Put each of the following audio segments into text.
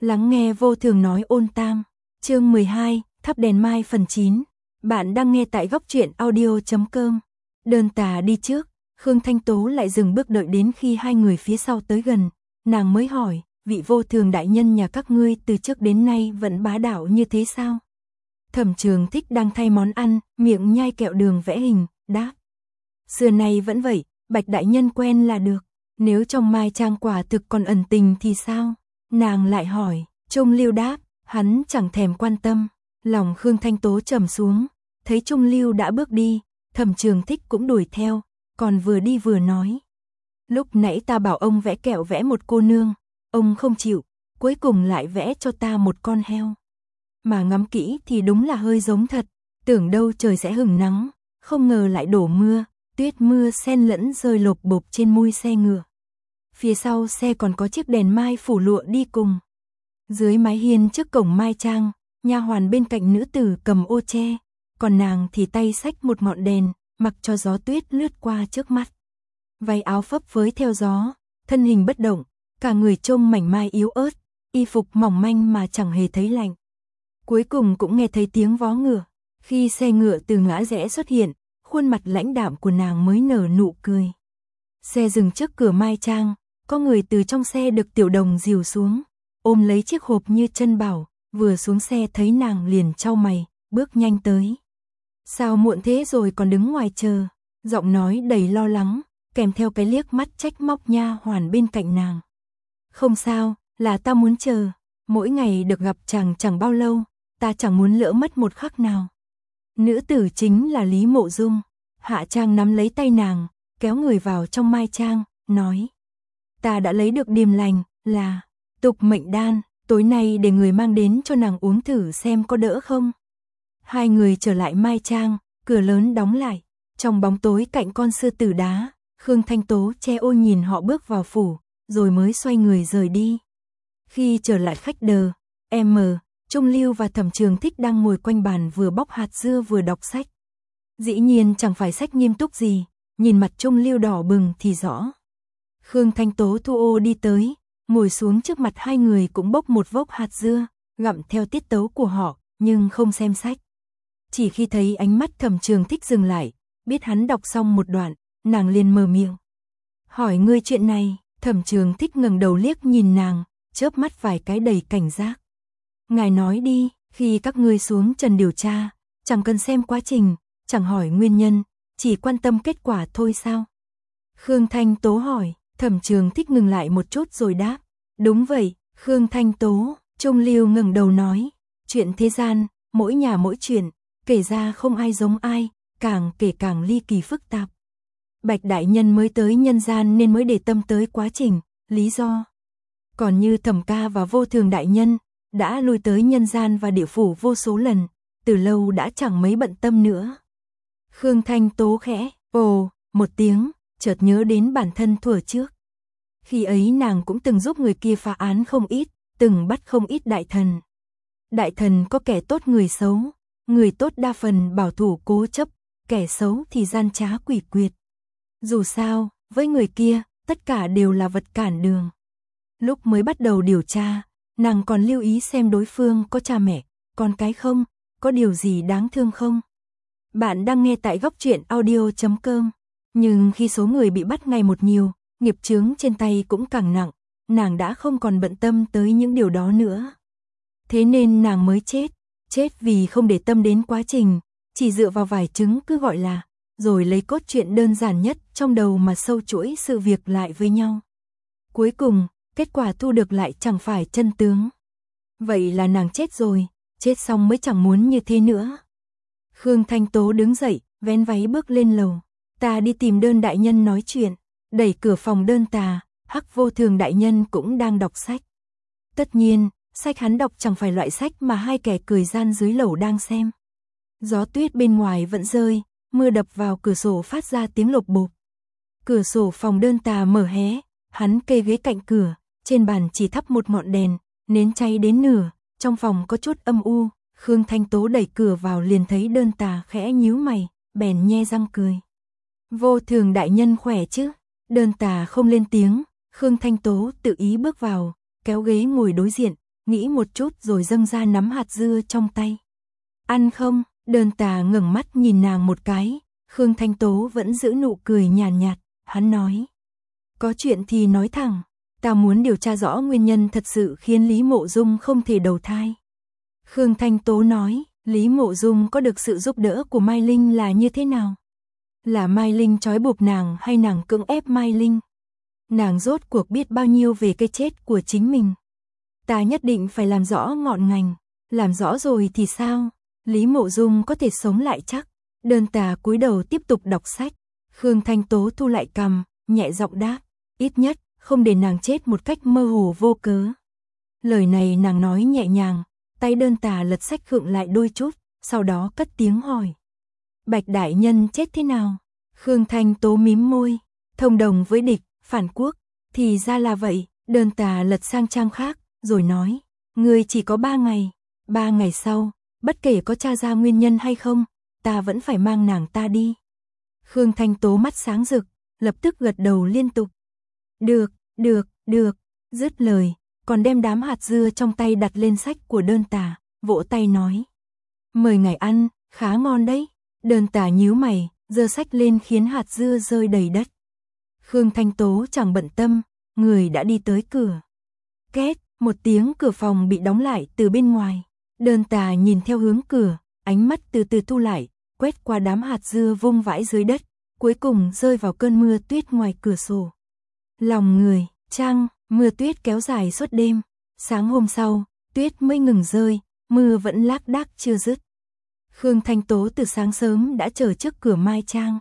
Lắng nghe vô thường nói ôn tam. Chương 12, thắp đèn mai phần 9. Bạn đang nghe tại góc truyện audio.com. Đơn tà đi trước, Khương Thanh Tố lại dừng bước đợi đến khi hai người phía sau tới gần, nàng mới hỏi, vị vô thường đại nhân nhà các ngươi từ trước đến nay vẫn bá đạo như thế sao? Thẩm Trường Thích đang thay món ăn, miệng nhai kẹo đường vẽ hình, đáp. Xưa nay vẫn vậy, Bạch đại nhân quen là được, nếu trong mai trang quả thực còn ẩn tình thì sao? Nàng lại hỏi, Trung Lưu đáp, hắn chẳng thèm quan tâm. Lòng Khương Thanh Tố trầm xuống, thấy Trung Lưu đã bước đi, Thẩm Trường Thích cũng đuổi theo, còn vừa đi vừa nói. Lúc nãy ta bảo ông vẽ kẹo vẽ một cô nương, ông không chịu, cuối cùng lại vẽ cho ta một con heo. Mà ngắm kỹ thì đúng là hơi giống thật, tưởng đâu trời sẽ hừng nắng, không ngờ lại đổ mưa, tuyết mưa xen lẫn rơi lộp bộp trên mui xe ngựa. Phía sau xe còn có chiếc đèn mai phủ lụa đi cùng. Dưới mái hiên trước cổng mai trang, nha hoàn bên cạnh nữ tử cầm ô che, còn nàng thì tay xách một ngọn đèn, mặc cho gió tuyết lướt qua trước mắt. Váy áo phấp phới theo gió, thân hình bất động, cả người trông mảnh mai yếu ớt, y phục mỏng manh mà chẳng hề thấy lạnh. Cuối cùng cũng nghe thấy tiếng vó ngựa, khi xe ngựa từ ngã rẽ xuất hiện, khuôn mặt lãnh đạm của nàng mới nở nụ cười. Xe dừng trước cửa mai trang, có người từ trong xe được Tiểu Đồng dìu xuống, ôm lấy chiếc hộp như chân bảo, vừa xuống xe thấy nàng liền chau mày, bước nhanh tới. Sao muộn thế rồi còn đứng ngoài chờ, giọng nói đầy lo lắng, kèm theo cái liếc mắt trách móc nha hoàn bên cạnh nàng. Không sao, là ta muốn chờ, mỗi ngày được gặp chàng chẳng bao lâu, ta chẳng muốn lỡ mất một khắc nào. Nữ tử chính là Lý Mộ Dung. Hạ Trang nắm lấy tay nàng, kéo người vào trong mai trang, nói. Ta đã lấy được điềm lành, là tục mệnh đan, tối nay để người mang đến cho nàng uống thử xem có đỡ không. Hai người trở lại mai trang, cửa lớn đóng lại, trong bóng tối cạnh con sư tử đá, Khương Thanh Tố che ô nhìn họ bước vào phủ, rồi mới xoay người rời đi. Khi trở lại khách đờ, Trung Lưu và Thẩm Trường Thích đang ngồi quanh bàn vừa bóc hạt dưa vừa đọc sách. Dĩ nhiên chẳng phải sách nghiêm túc gì, nhìn mặt Trung Lưu đỏ bừng thì rõ. Khương Thanh Tố thu ô đi tới, ngồi xuống trước mặt hai người cũng bốc một vốc hạt dưa, gặm theo tiết tấu của họ, nhưng không xem sách. Chỉ khi thấy ánh mắt Thẩm Trường Thích dừng lại, biết hắn đọc xong một đoạn, nàng liền mở miệng. Hỏi ngươi chuyện này, Thẩm Trường Thích ngẩng đầu liếc nhìn nàng, chớp mắt vài cái đầy cảnh giác. Ngài nói đi, khi các ngươi xuống trần điều tra, chẳng cần xem quá trình, chẳng hỏi nguyên nhân, chỉ quan tâm kết quả thôi sao? Khương Thanh Tố hỏi, Thẩm Trường Thích ngừng lại một chút rồi đáp. Đúng vậy, Khương Thanh Tố. Trung Lưu ngẩng đầu nói, chuyện thế gian, mỗi nhà mỗi chuyện, kể ra không ai giống ai, càng kể càng ly kỳ phức tạp. Bạch đại nhân mới tới nhân gian nên mới để tâm tới quá trình, lý do. Còn như Thẩm ca và vô thường đại nhân, đã lui tới nhân gian và địa phủ vô số lần, từ lâu đã chẳng mấy bận tâm nữa. Khương Thanh Tố khẽ, ồ, một tiếng, chợt nhớ đến bản thân thuở trước. Khi ấy nàng cũng từng giúp người kia phá án không ít, từng bắt không ít đại thần. Đại thần có kẻ tốt người xấu, người tốt đa phần bảo thủ cố chấp, kẻ xấu thì gian trá quỷ quyệt. Dù sao, với người kia, tất cả đều là vật cản đường. Lúc mới bắt đầu điều tra, nàng còn lưu ý xem đối phương có cha mẹ, con cái không, có điều gì đáng thương không. Bạn đang nghe tại góc truyện audio.com. Nhưng khi số người bị bắt ngày một nhiều, nghiệp chướng trên tay cũng càng nặng, nàng đã không còn bận tâm tới những điều đó nữa. Thế nên nàng mới chết vì không để tâm đến quá trình, chỉ dựa vào vài chứng cứ gọi là, rồi lấy cốt truyện đơn giản nhất trong đầu mà sâu chuỗi sự việc lại với nhau. Cuối cùng, kết quả thu được lại chẳng phải chân tướng. Vậy là nàng chết rồi, chết xong mới chẳng muốn như thế nữa. Khương Thanh Tố đứng dậy, vén váy bước lên lầu. Ta đi tìm Đơn đại nhân nói chuyện, đẩy cửa phòng Đơn tà, Hắc Vô Thường đại nhân cũng đang đọc sách. Tất nhiên, sách hắn đọc chẳng phải loại sách mà hai kẻ cười gian dưới lầu đang xem. Gió tuyết bên ngoài vẫn rơi, mưa đập vào cửa sổ phát ra tiếng lộp bộp. Cửa sổ phòng Đơn tà mở hé, hắn kê ghế cạnh cửa, trên bàn chỉ thắp một ngọn đèn, nến cháy đến nửa, trong phòng có chút âm u. Khương Thanh Tố đẩy cửa vào liền thấy Đơn tà khẽ nhíu mày, bèn nhe răng cười. Vô Thường đại nhân khỏe chứ? Đơn tà không lên tiếng, Khương Thanh Tố tự ý bước vào, kéo ghế ngồi đối diện, nghĩ một chút rồi dâng ra nắm hạt dưa trong tay. Ăn không? Đơn Tà ngẩng mắt nhìn nàng một cái, Khương Thanh Tố vẫn giữ nụ cười nhàn nhạt, hắn nói. Có chuyện thì nói thẳng, ta muốn điều tra rõ nguyên nhân thật sự khiến Lý Mộ Dung không thể đầu thai. Khương Thanh Tố nói, Lý Mộ Dung có được sự giúp đỡ của Mai Linh là như thế nào? Là Mai Linh trói buộc nàng hay nàng cưỡng ép Mai Linh? Nàng rốt cuộc biết bao nhiêu về cái chết của chính mình? Ta nhất định phải làm rõ ngọn ngành, làm rõ rồi thì sao? Lý Mộ Dung có thể sống lại chắc? Đơn Tà cúi đầu tiếp tục đọc sách. Khương Thanh Tố thu lại cằm, nhẹ giọng đáp, ít nhất không để nàng chết một cách mơ hồ vô cớ. Lời này nàng nói nhẹ nhàng, tay Đơn Tà lật sách khựng lại đôi chút, sau đó cất tiếng hỏi. Bạch đại nhân chết thế nào? Khương Thanh Tố mím môi, thông đồng với địch, phản quốc, thì ra là vậy. Đơn Tà lật sang trang khác, rồi nói, ngươi chỉ có 3 ngày, 3 ngày sau, bất kể có tra ra nguyên nhân hay không, ta vẫn phải mang nàng ta đi. Khương Thanh Tố mắt sáng rực, lập tức gật đầu liên tục. Được, dứt lời, còn đem đám hạt dưa trong tay đặt lên sách của Đơn Tà, vỗ tay nói. Mời ngài ăn, khá ngon đấy. Đơn Tà nhíu mày, giơ sách lên khiến hạt dưa rơi đầy đất. Khương Thanh Tố chẳng bận tâm, người đã đi tới cửa. Két, một tiếng cửa phòng bị đóng lại từ bên ngoài. Đơn Tà nhìn theo hướng cửa, ánh mắt từ từ thu lại, quét qua đám hạt dưa vung vãi dưới đất, cuối cùng rơi vào cơn mưa tuyết ngoài cửa sổ. Lòng người, trăng, mưa tuyết kéo dài suốt đêm. Sáng hôm sau, tuyết mới ngừng rơi, mưa vẫn lác đác chưa dứt. Khương Thanh Tố từ sáng sớm đã chờ trước cửa Mai Trang.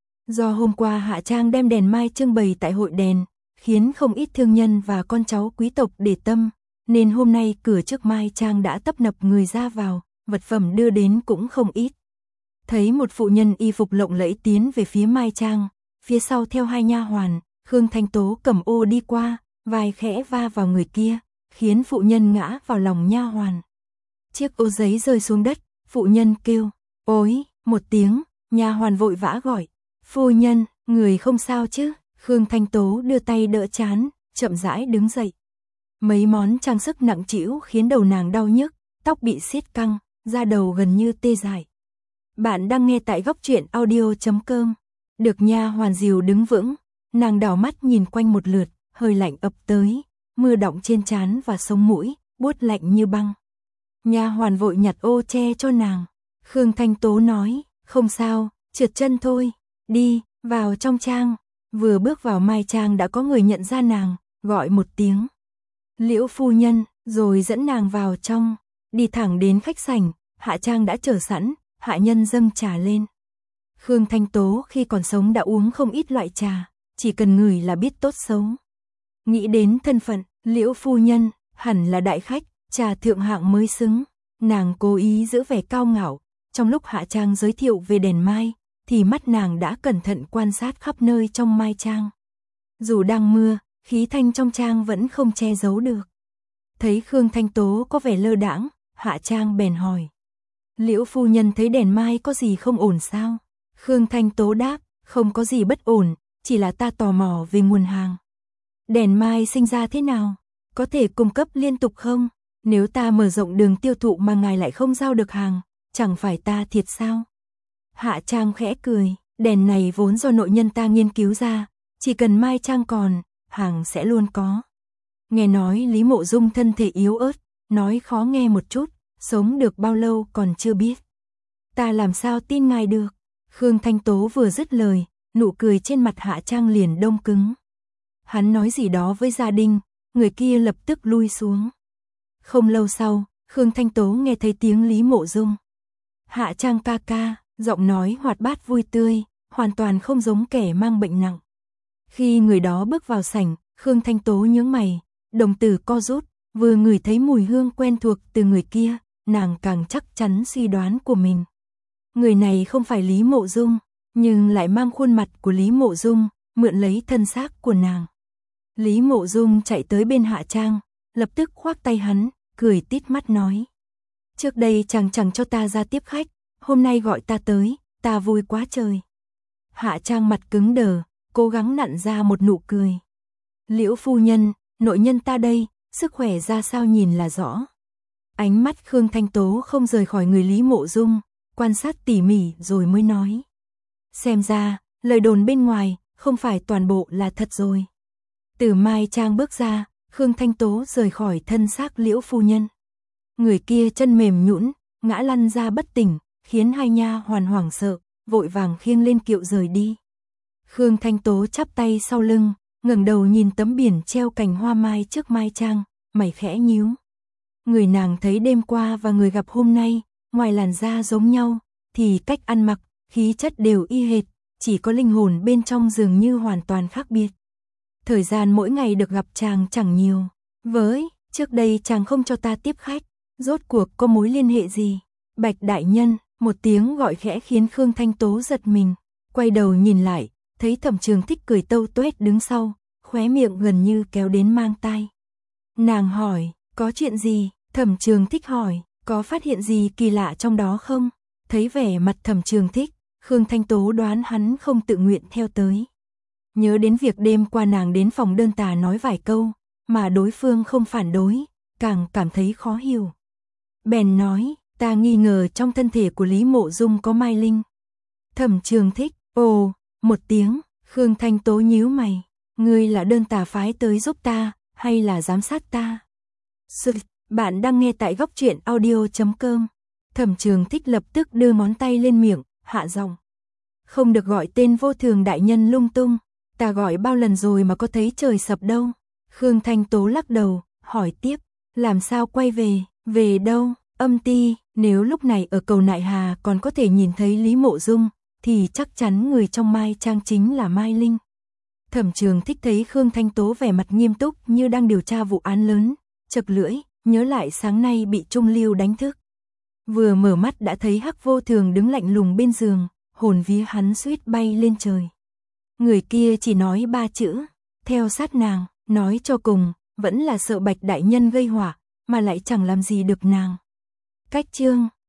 Do hôm qua Hạ Trang đem đèn mai trưng bày tại hội đèn, khiến không ít thương nhân và con cháu quý tộc để tâm, nên hôm nay cửa trước Mai Trang đã tấp nập người ra vào, vật phẩm đưa đến cũng không ít. Thấy một phụ nhân y phục lộng lẫy tiến về phía Mai Trang, phía sau theo 2 nha hoàn, Khương Thanh Tố cầm ô đi qua, vai khẽ va vào người kia, khiến phụ nhân ngã vào lòng nha hoàn. Chiếc ô giấy rơi xuống đất, phụ nhân kêu, ối, một tiếng, nha hoàn vội vã gọi, phu nhân, người không sao chứ? Khương Thanh Tố đưa tay đỡ trán, chậm rãi đứng dậy. Mấy món trang sức nặng trĩu khiến đầu nàng đau nhức, tóc bị siết căng, da đầu gần như tê dại. Bạn đang nghe tại góc truyện audio.com. Được nha hoàn dìu đứng vững, nàng đảo mắt nhìn quanh một lượt, hơi lạnh ập tới, mưa đọng trên trán và sống mũi, buốt lạnh như băng. Nha hoàn vội nhặt ô che cho nàng. Khương Thanh Tố nói, không sao, trượt chân thôi, đi, vào trong trang. Vừa bước vào Mai Trang đã có người nhận ra nàng, gọi một tiếng. Liễu phu nhân, rồi dẫn nàng vào trong, đi thẳng đến khách sảnh, Hạ Trang đã chờ sẵn, hạ nhân dâng trà lên. Khương Thanh Tố khi còn sống đã uống không ít loại trà, chỉ cần ngửi là biết tốt xấu. Nghĩ đến thân phận, Liễu phu nhân, hẳn là đại khách, trà thượng hạng mới xứng. Nàng cố ý giữ vẻ cao ngạo, trong lúc Hạ Trang giới thiệu về đèn mai, thì mắt nàng đã cẩn thận quan sát khắp nơi trong Mai Trang. Dù đang mưa, khí thanh trong trang vẫn không che giấu được. Thấy Khương Thanh Tố có vẻ lơ đãng, Hạ Trang bèn hỏi. Liễu phu nhân thấy đèn mai có gì không ổn sao? Khương Thanh Tố đáp, không có gì bất ổn, chỉ là ta tò mò về nguồn hàng. Đèn mai sinh ra thế nào? Có thể cung cấp liên tục không? Nếu ta mở rộng đường tiêu thụ mà ngài lại không giao được hàng, chẳng phải ta thiệt sao? Hạ Trang khẽ cười, đèn này vốn do nội nhân ta nghiên cứu ra, chỉ cần Mai Trang còn, hàng sẽ luôn có. Nghe nói Lý Mộ Dung thân thể yếu ớt, nói khó nghe một chút, sống được bao lâu còn chưa biết. Ta làm sao tin ngài được? Khương Thanh Tố vừa dứt lời, nụ cười trên mặt Hạ Trang liền đông cứng. Hắn nói gì đó với gia đình, người kia lập tức lui xuống. Không lâu sau, Khương Thanh Tố nghe thấy tiếng Lý Mộ Dung. Hạ Trang ca ca, giọng nói hoạt bát vui tươi, hoàn toàn không giống kẻ mang bệnh nặng. Khi người đó bước vào sảnh, Khương Thanh Tố nhướng mày, đồng tử co rút, vừa ngửi thấy mùi hương quen thuộc từ người kia, nàng càng chắc chắn suy đoán của mình. Người này không phải Lý Mộ Dung, nhưng lại mang khuôn mặt của Lý Mộ Dung, mượn lấy thân xác của nàng. Lý Mộ Dung chạy tới bên Hạ Trang, lập tức khoác tay hắn, cười tít mắt nói. Trước đây chàng chẳng cho ta ra tiếp khách, hôm nay gọi ta tới, ta vui quá trời. Hạ Trang mặt cứng đờ, cố gắng nặn ra một nụ cười. Liễu phu nhân, nội nhân ta đây, sức khỏe ra sao nhìn là rõ. Ánh mắt Khương Thanh Tố không rời khỏi người Lý Mộ Dung, quan sát tỉ mỉ rồi mới nói. Xem ra, lời đồn bên ngoài, không phải toàn bộ là thật rồi. Từ Mai Trang bước ra, Khương Thanh Tố rời khỏi thân xác Liễu phu nhân. Người kia chân mềm nhũn, ngã lăn ra bất tỉnh, khiến hai nha hoàn hoảng sợ, vội vàng khiêng lên kiệu rời đi. Khương Thanh Tố chắp tay sau lưng, ngẩng đầu nhìn tấm biển treo cành hoa mai trước Mai Trang, mày khẽ nhíu. Người nàng thấy đêm qua và người gặp hôm nay, ngoài làn da giống nhau, thì cách ăn mặc, khí chất đều y hệt, chỉ có linh hồn bên trong dường như hoàn toàn khác biệt. Thời gian mỗi ngày được gặp chàng chẳng nhiều. Trước đây chàng không cho ta tiếp khách, rốt cuộc có mối liên hệ gì? Bạch đại nhân, một tiếng gọi khẽ khiến Khương Thanh Tố giật mình, quay đầu nhìn lại, thấy Thẩm Trường Thích cười tâu tuét đứng sau, khóe miệng gần như kéo đến mang tai. Nàng hỏi, có chuyện gì? Thẩm Trường Thích hỏi, có phát hiện gì kỳ lạ trong đó không? Thấy vẻ mặt Thẩm Trường Thích, Khương Thanh Tố đoán hắn không tự nguyện theo tới. Nhớ đến việc đêm qua nàng đến phòng đơn tà nói vài câu, mà đối phương không phản đối, càng cảm thấy khó hiểu. Bèn nói, ta nghi ngờ trong thân thể của Lý Mộ Dung có Mai Linh. Thẩm Trường Thích, ồ, một tiếng, Khương Thanh Tố nhíu mày, ngươi là đơn tà phái tới giúp ta, hay là giám sát ta? Bạn đang nghe tại góc truyện audio.com. Thẩm Trường Thích lập tức đưa ngón tay lên miệng, hạ giọng. Không được gọi tên vô thường đại nhân lung tung, ta gọi bao lần rồi mà có thấy trời sập đâu. Khương Thanh Tố lắc đầu, hỏi tiếp, làm sao quay về đâu? Âm Ti, nếu lúc này ở cầu Nại Hà còn có thể nhìn thấy Lý Mộ Dung, thì chắc chắn người trong Mai Trang chính là Mai Linh. Thẩm Trường Thích thấy Khương Thanh Tố vẻ mặt nghiêm túc như đang điều tra vụ án lớn, chật lưỡi, nhớ lại sáng nay bị Trung Lưu đánh thức. Vừa mở mắt đã thấy Hắc Vô Thường đứng lạnh lùng bên giường, hồn vía hắn suýt bay lên trời. Người kia chỉ nói 3 chữ, theo sát nàng, nói cho cùng, vẫn là sợ Bạch đại nhân gây họa, mà lại chẳng làm gì được nàng. Cách chương